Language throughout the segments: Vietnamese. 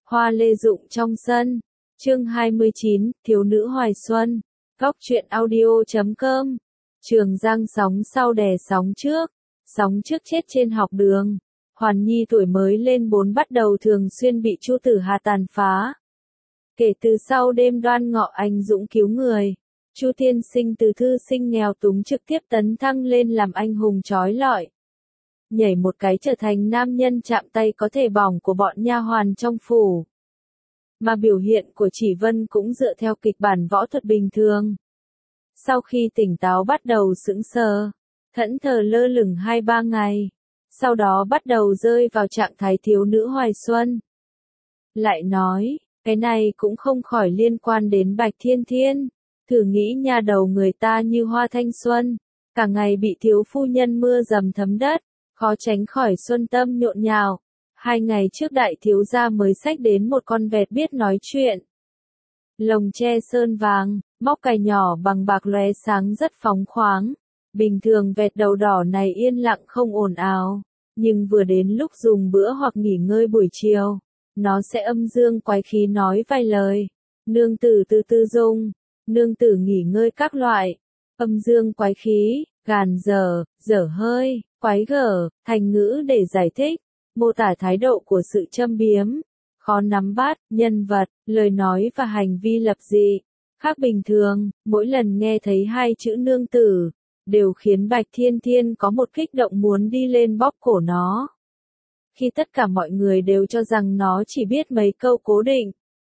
Hoa lê rụng trong sân. Chương 29, Thiếu nữ hoài xuân. Góc truyện audio.com. Trường Giang sóng sau đè sóng trước. Sóng trước chết trên học đường. Hoàn Nhi tuổi mới lên 4 bắt đầu thường xuyên bị Chu Tử Hà tàn phá. Kể từ sau đêm Đoan Ngọ anh dũng cứu người, Chu Tiên Sinh từ thư sinh nghèo túng trực tiếp tấn thăng lên làm anh hùng chói lọi. Nhảy một cái trở thành nam nhân chạm tay có thể bỏng của bọn nha hoàn trong phủ. Mà biểu hiện của Chỉ Vân cũng dựa theo kịch bản võ thuật bình thường. Sau khi tỉnh táo bắt đầu sững sờ, thẫn thờ lơ lửng 2-3 ngày, sau đó bắt đầu rơi vào trạng thái thiếu nữ hoài xuân. Lại nói, cái này cũng không khỏi liên quan đến Bạch Thiên Thiên. Thử nghĩ nhà đầu người ta như hoa thanh xuân, cả ngày bị thiếu phu nhân mưa dầm thấm đất, khó tránh khỏi xuân tâm nhộn nhào. 2 ngày trước đại thiếu gia mới xách đến một con vẹt biết nói chuyện. Lồng tre sơn vàng, móc cài nhỏ bằng bạc lóe sáng rất phóng khoáng. Bình thường vẹt đầu đỏ này yên lặng không ồn ào, nhưng vừa đến lúc dùng bữa hoặc nghỉ ngơi buổi chiều, nó sẽ âm dương quái khí nói vài lời. Nương tử từ từ dùng, nương tử nghỉ ngơi các loại. Âm dương quái khí, gàn dở hơi, quái gở, thành ngữ để giải thích, mô tả thái độ của sự châm biếm, khó nắm bắt, nhân vật, lời nói và hành vi lập dị. Khác bình thường, mỗi lần nghe thấy 2 chữ nương tử, đều khiến Bạch Thiên Thiên có một kích động muốn đi lên bóp cổ nó. Khi tất cả mọi người đều cho rằng nó chỉ biết mấy câu cố định,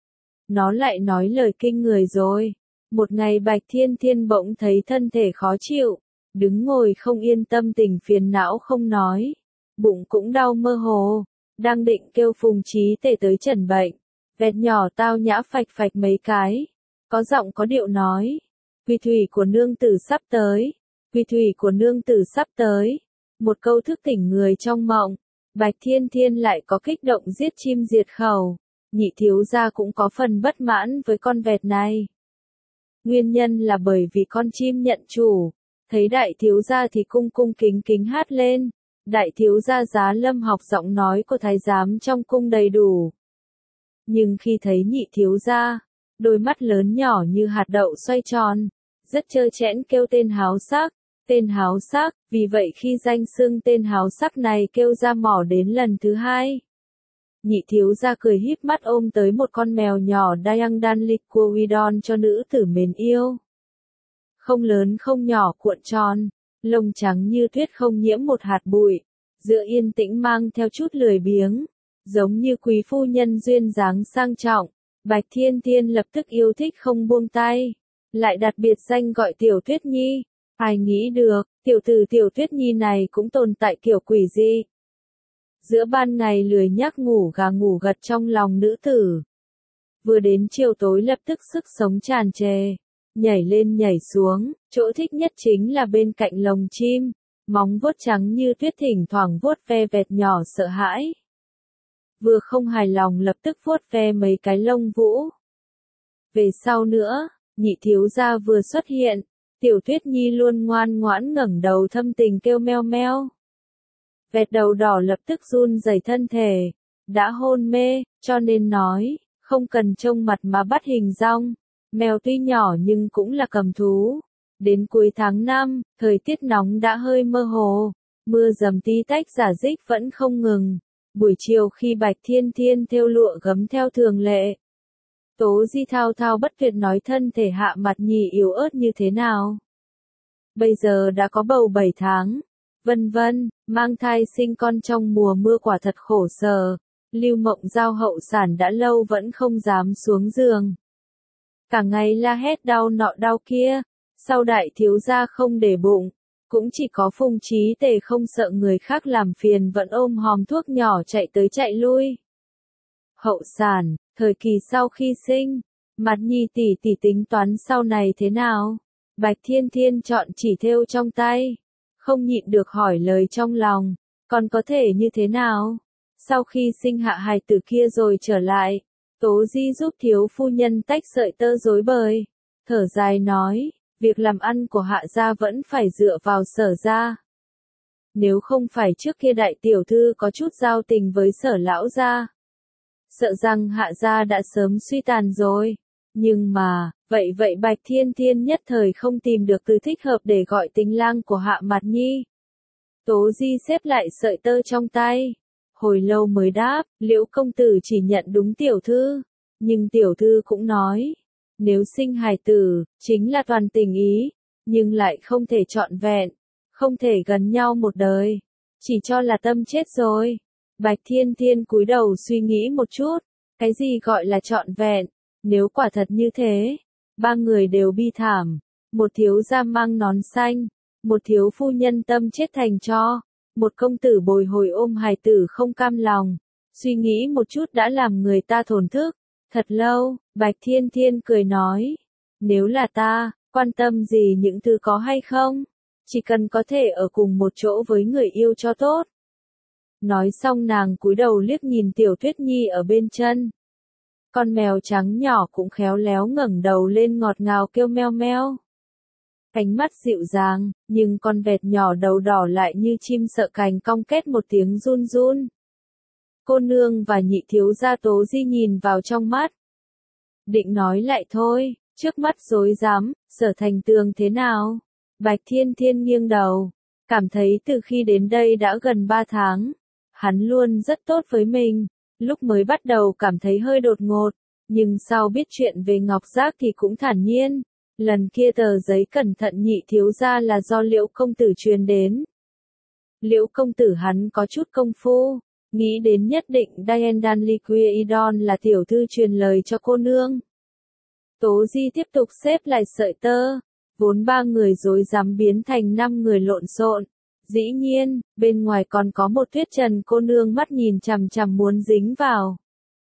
nó lại nói lời kinh người rồi. Một ngày Bạch Thiên Thiên bỗng thấy thân thể khó chịu, đứng ngồi không yên, tâm tình phiền não không nói, bụng cũng đau mơ hồ, đang định kêu Phùng Chí Tề tới trần bệnh, vẹt nhỏ tao nhã phạch phạch mấy cái, có giọng có điệu nói, quy thủy của nương tử sắp tới, quy thủy của nương tử sắp tới, một câu thức tỉnh người trong mộng. Bạch Thiên Thiên lại có kích động giết chim diệt khẩu, nhị thiếu gia cũng có phần bất mãn với con vẹt này. Nguyên nhân là bởi vì con chim nhận chủ, thấy đại thiếu gia thì cung cung kính kính hát lên, đại thiếu gia Giá Lâm học giọng nói của thái giám trong cung đầy đủ. Nhưng khi thấy nhị thiếu gia, đôi mắt lớn nhỏ như hạt đậu xoay tròn, rất trơ trẽn kêu tên háo sắc, vì vậy khi danh xưng tên háo sắc này kêu ra mỏ đến lần thứ 2. Nhị thiếu gia cười híp mắt ôm tới một con mèo nhỏ Dayang Đan Lịch của Widon cho nữ tử mến yêu. Không lớn không nhỏ, cuộn tròn, lông trắng như tuyết không nhiễm một hạt bụi, giữa yên tĩnh mang theo chút lười biếng, giống như quý phu nhân duyên dáng sang trọng. Bạch Thiên Thiên lập tức yêu thích không buông tay, lại đặt biệt danh gọi Tiểu Tuyết Nhi. Ai nghĩ được, tiểu tử Tiểu Tuyết Nhi này cũng tồn tại kiểu quỷ dị. Giữa ban ngày lười nhác ngủ gà ngủ gật trong lòng nữ tử. Vừa đến chiều tối lập tức sức sống tràn trề, nhảy lên nhảy xuống, chỗ thích nhất chính là bên cạnh lồng chim, móng vuốt trắng như tuyết thỉnh thoảng vuốt ve vẹt nhỏ sợ hãi. Vừa không hài lòng lập tức vuốt ve mấy cái lông vũ. Về sau nữa, nhị thiếu gia vừa xuất hiện, Tiểu Tuyết Nhi luôn ngoan ngoãn ngẩng đầu thâm tình kêu meo meo. Vẹt đầu đỏ lập tức run rẩy thân thể, đã hôn mê, cho nên nói, không cần trông mặt mà bắt hình dong. Mèo tuy nhỏ nhưng cũng là cầm thú. Đến cuối tháng 5, thời tiết nóng đã hơi mơ hồ, mưa dầm tí tách rả rích vẫn không ngừng. Buổi chiều khi Bạch Thiên Thiên thêu lụa gấm theo thường lệ, Tố Di thao thao bất tuyệt nói thân thể Hạ Mặt Nhi yếu ớt như thế nào. Bây giờ đã có bầu 7 tháng, vân vân, mang thai sinh con trong mùa mưa quả thật khổ sở. Lưu Mộng Giao hậu sản đã lâu vẫn không dám xuống giường. Cả ngày la hét đau nọ đau kia, sau đại thiếu gia không để bụng, cũng chỉ có Phùng Chí Tề không sợ người khác làm phiền vẫn ôm hòm thuốc nhỏ chạy tới chạy lui. Hậu sản, thời kỳ sau khi sinh, Mặt Nhi tỷ tỷ tính toán sau này thế nào? Bạch Thiên Thiên chọn chỉ thêu trong tay, không nhịn được hỏi lời trong lòng, còn có thể như thế nào? Sau khi sinh hạ hài tử kia rồi trở lại, Tố Di giúp thiếu phu nhân tách sợi tơ rối bời, thở dài nói, việc làm ăn của Hạ gia vẫn phải dựa vào Sở gia. Nếu không phải trước kia đại tiểu thư có chút giao tình với Sở lão gia, sợ rằng Hạ gia đã sớm suy tàn rồi. Nhưng mà, vậy Bạch Thiên Thiên nhất thời không tìm được từ thích hợp để gọi tình lang của Hạ Mạt Nhi. Tố Di xếp lại sợi tơ trong tay. Hồi lâu mới đáp, Liễu công tử chỉ nhận đúng tiểu thư. Nhưng tiểu thư cũng nói, nếu sinh hài tử, chính là toàn tình ý, nhưng lại không thể trọn vẹn, không thể gần nhau một đời, chỉ cho là tâm chết rồi. Bạch Thiên Thiên cúi đầu suy nghĩ một chút, cái gì gọi là trọn vẹn, nếu quả thật như thế, ba người đều bi thảm, một thiếu gia mang nón xanh, một thiếu phu nhân tâm chết thành tro, một công tử bồi hồi ôm hài tử không cam lòng, suy nghĩ một chút đã làm người ta thổn thức. Thật lâu, Bạch Thiên Thiên cười nói, nếu là ta, quan tâm gì những thứ có hay không, chỉ cần có thể ở cùng một chỗ với người yêu cho tốt. Nói xong nàng cúi đầu liếc nhìn Tiểu Tuyết Nhi ở bên chân. Con mèo trắng nhỏ cũng khéo léo ngẩng đầu lên ngọt ngào kêu meo meo. Ánh mắt dịu dàng, nhưng con vẹt nhỏ đầu đỏ lại như chim sợ cành cong két một tiếng run run. Cô nương và nhị thiếu gia Tố Di nhìn vào trong mắt. Định nói lại thôi, trước mắt rối rắm, Sở Thành Tường thế nào? Bạch Thiên Thiên nghiêng đầu, cảm thấy từ khi đến đây đã gần 3 tháng, hắn luôn rất tốt với mình, lúc mới bắt đầu cảm thấy hơi đột ngột, nhưng sau biết chuyện về Ngọc Giác thì cũng thản nhiên. Lần kia tờ giấy cẩn thận nhị thiếu gia là do Liễu công tử truyền đến. Liễu công tử hắn có chút công phu, nghĩ đến nhất định Diane Danliquidon là tiểu thư truyền lời cho cô nương. Tố Di tiếp tục xếp lại sợi tơ, vốn 3 người rối rắm biến thành 5 người lộn xộn. Dĩ nhiên, bên ngoài còn có một Tuyết Trần cô nương mắt nhìn chằm chằm muốn dính vào.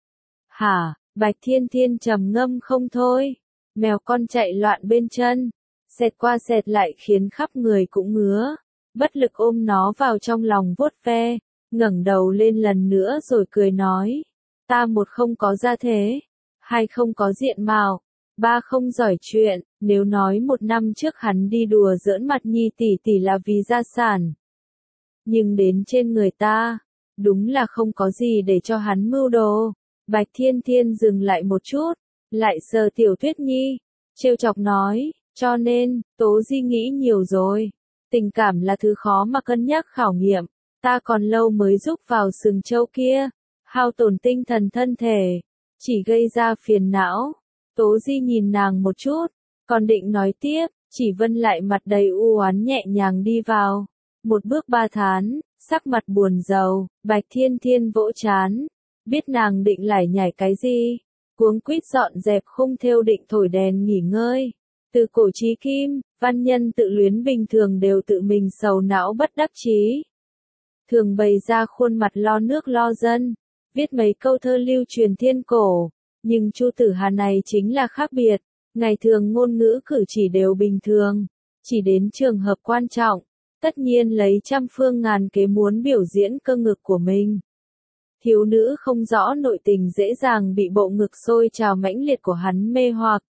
Hả, Bạch Thiên Thiên trầm ngâm không thôi. Mèo con chạy loạn bên chân, xẹt qua xẹt lại khiến khắp người cũng ngứa. Bất lực ôm nó vào trong lòng vuốt ve, ngẩng đầu lên lần nữa rồi cười nói. Ta một không có gia thế, hai không có diện mạo, ba không giỏi chuyện, nếu nói 1 năm trước hắn đi đùa giỡn Mặt Nhi tỷ tỷ là vì gia sản. Nhưng đến trên người ta, đúng là không có gì để cho hắn mưu đồ. Bạch Thiên Thiên dừng lại một chút, lại sờ Tiểu Tuyết Nhi, trêu chọc nói, cho nên, Tố Di nghĩ nhiều rồi. Tình cảm là thứ khó mà cân nhắc khảo nghiệm, ta còn lâu mới rúc vào sừng trâu kia, hao tổn tinh thần thân thể, chỉ gây ra phiền não. Tố Di nhìn nàng một chút, còn định nói tiếp, Chỉ Vân lại mặt đầy u oán nhẹ nhàng đi vào. Một bước 3 thán, sắc mặt buồn rầu, Bạch Thiên Thiên vỗ chán, biết nàng định lải nhải cái gì, cuống quýt dọn dẹp khung thêu định thổi đèn nghỉ ngơi. Từ cổ chí kim, văn nhân tự luyến bình thường đều tự mình sầu não bất đắc chí. Thường bày ra khuôn mặt lo nước lo dân, viết mấy câu thơ lưu truyền thiên cổ, nhưng Chu Tử Hà này chính là khác biệt, ngày thường ngôn ngữ cử chỉ đều bình thường, chỉ đến trường hợp quan trọng, tất nhiên lấy trăm phương ngàn kế muốn biểu diễn cơ ngực của mình. Thiếu nữ không rõ nội tình dễ dàng bị bộ ngực sôi trào mãnh liệt của hắn mê hoặc.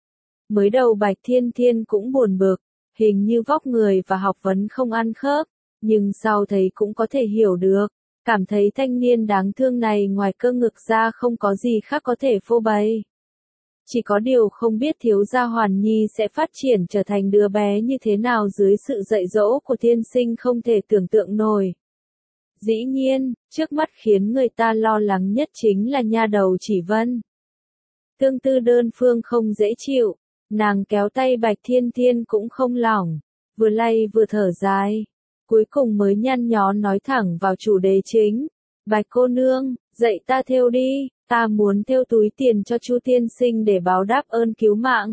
Mới đầu Bạch Thiên Thiên cũng buồn bực, hình như vóc người và học vấn không ăn khớp, nhưng sau thấy cũng có thể hiểu được, cảm thấy thanh niên đáng thương này ngoài cơ ngực ra không có gì khác có thể phô bày. Chỉ có điều không biết thiếu gia Hoàn Nhi sẽ phát triển trở thành đứa bé như thế nào dưới sự dạy dỗ của thiên sinh không thể tưởng tượng nổi. Dĩ nhiên, trước mắt khiến người ta lo lắng nhất chính là nha đầu Chỉ Vân. Tương tư đơn phương không dễ chịu, nàng kéo tay Bạch Thiên Thiên cũng không lỏng, vừa lay vừa thở dài. Cuối cùng mới nhăn nhó nói thẳng vào chủ đề chính. Bạch cô nương, dạy ta thêu đi, ta muốn thêu túi tiền cho Chu tiên sinh để báo đáp ơn cứu mạng.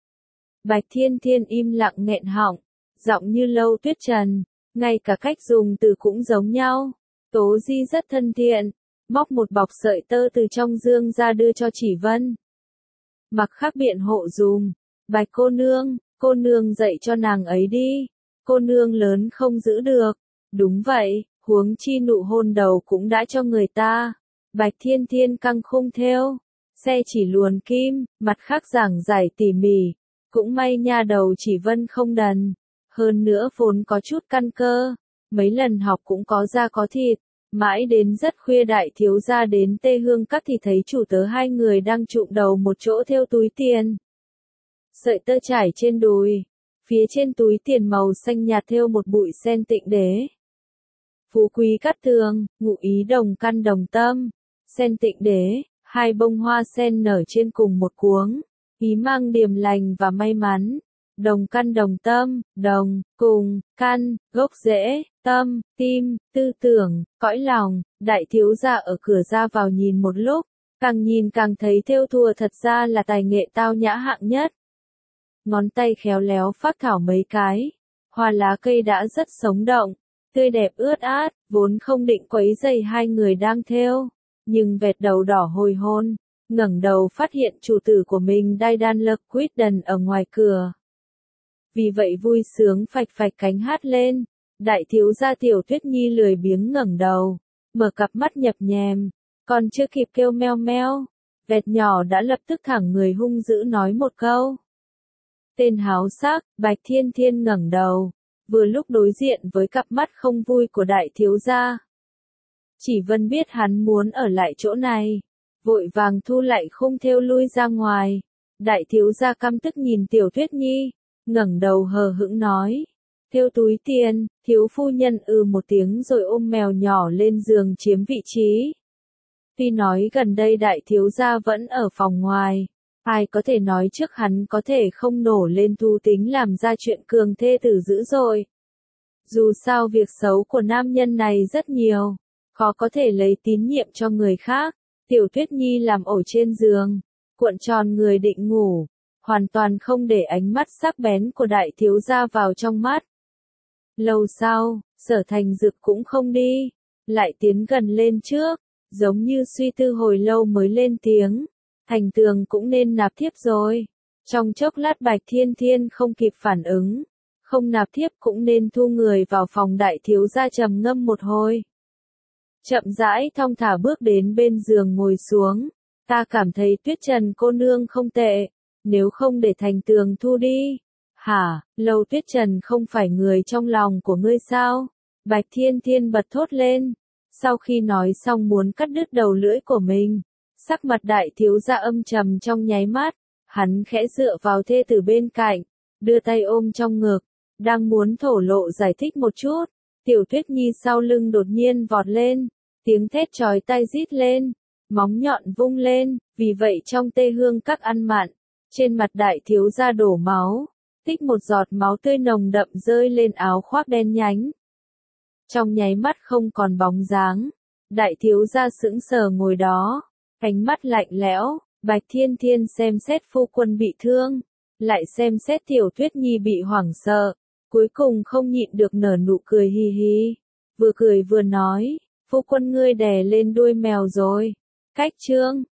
Bạch Thiên Thiên im lặng nghẹn họng, giọng như Lâu Tuyết Trần, ngay cả cách dùng từ cũng giống nhau. Tố Di rất thân thiện, móc một bọc sợi tơ từ trong dương ra đưa cho Chỉ Vân. Mặc khác biện hộ dùm, Bạch cô nương dạy cho nàng ấy đi. Cô nương lớn không giữ được. Đúng vậy, huống chi nụ hôn đầu cũng đã cho người ta. Bạch Thiên Thiên căng khung thêu, xe chỉ luồn kim, mặt khác giảng giải tỉ mỉ. Cũng may nha đầu Chỉ Vân không đần. Hơn nữa vốn có chút căn cơ. Mấy lần học cũng có da có thịt. Mãi đến rất khuya đại thiếu gia đến Tê Hương Các thì thấy chủ tớ hai người đang chụm đầu một chỗ thêu túi tiền. Sợi tơ trải trên đùi, phía trên túi tiền màu xanh nhạt thêu một bụi sen tịnh đế. Phú quý cát tường, ngụ ý đồng căn đồng tâm, sen tịnh đế, hai bông hoa sen nở trên cùng một cuống, ý mang điềm lành và may mắn. Đồng căn đồng tâm, đồng, cùng, căn, gốc rễ, tâm, tim, tư tưởng, cõi lòng. Đại thiếu gia ở cửa ra vào nhìn một lúc, càng nhìn càng thấy thêu thùa thật ra là tài nghệ tao nhã hạng nhất. Ngón tay khéo léo phác thảo mấy cái, hoa lá cây đã rất sống động, tươi đẹp ướt át, vốn không định quấy rầy hai người đang thêu, nhưng vẹt đầu đỏ hồi hôn, ngẩng đầu phát hiện chủ tử của mình đai đan lợc quýt đần ở ngoài cửa. Vì vậy vui sướng phạch phạch cánh hát lên, đại thiếu gia Tiểu Tuyết Nhi lười biếng ngẩng đầu, mở cặp mắt nhập nhèm, còn chưa kịp kêu meo meo, vẹt nhỏ đã lập tức thẳng người hung dữ nói một câu. Tên háo sắc, Bạch Thiên Thiên ngẩng đầu, vừa lúc đối diện với cặp mắt không vui của đại thiếu gia. Chỉ Vân biết hắn muốn ở lại chỗ này, vội vàng thu lại khung thêu lui ra ngoài. Đại thiếu gia căm tức nhìn Tiểu Tuyết Nhi, ngẩng đầu hờ hững nói, thêu túi tiền. Thiếu phu nhân một tiếng rồi ôm mèo nhỏ lên giường chiếm vị trí. Tuy nói gần đây đại thiếu gia vẫn ở phòng ngoài, ai có thể nói trước hắn có thể không nổ lên thú tính làm ra chuyện cường thê tử dữ dội. Dù sao việc xấu của nam nhân này rất nhiều, khó có thể lấy tín nhiệm cho người khác. Tiểu Tuyết Nhi làm ổ trên giường, cuộn tròn người định ngủ, hoàn toàn không để ánh mắt sắc bén của đại thiếu gia vào trong mắt. Lâu sau, Sở Thành Dực cũng không đi, lại tiến gần lên trước, giống như suy tư hồi lâu mới lên tiếng, Thành Tường cũng nên nạp thiếp rồi. Trong chốc lát Bạch Thiên Thiên không kịp phản ứng, không nạp thiếp cũng nên thu người vào phòng. Đại thiếu gia trầm ngâm một hồi, chậm rãi thong thả bước đến bên giường ngồi xuống. Ta cảm thấy Tuyết Trần cô nương không tệ, nếu không để Thành Tường thu đi. Hả, Lâu Tuyết Trần không phải người trong lòng của ngươi sao? Bạch Thiên Thiên bật thốt lên, sau khi nói xong muốn cắt đứt đầu lưỡi của mình. Sắc mặt đại thiếu gia âm trầm trong nháy mắt, hắn khẽ dựa vào thê tử bên cạnh, đưa tay ôm trong ngực, đang muốn thổ lộ giải thích một chút. Tiểu Tuyết Nhi sau lưng đột nhiên vọt lên, tiếng thét chói tai rít lên, móng nhọn vung lên, vì vậy trong Tê Hương Các ăn mặn, trên mặt đại thiếu gia đổ máu, tích một giọt máu tươi nồng đậm rơi lên áo khoác đen nhánh. Trong nháy mắt không còn bóng dáng, đại thiếu gia sững sờ ngồi đó, ánh mắt lạnh lẽo. Bạch Thiên Thiên xem xét phu quân bị thương, lại xem xét Tiểu Tuyết Nhi bị hoảng sợ, cuối cùng không nhịn được nở nụ cười hi hi, vừa cười vừa nói, phu quân ngươi đè lên đuôi mèo rồi. Cách chương